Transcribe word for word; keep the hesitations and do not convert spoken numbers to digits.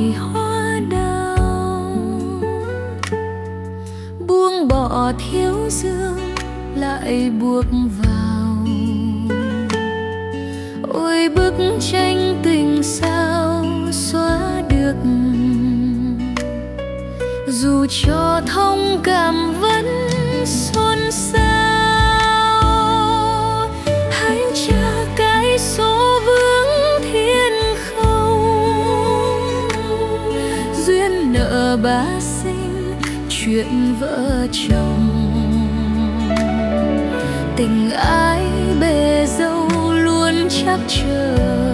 hoa đào. Buông bỏ thiếu dương lại buộc vào. Ôi bức tranh tình sao xóa được, dù cho thông cảm vẫn xôn xao. Hãy trả cái số vướng thiên không, duyên nợ bá sinh chuyện vợ chồng. Tình ái bề dâu luôn chắc chờ,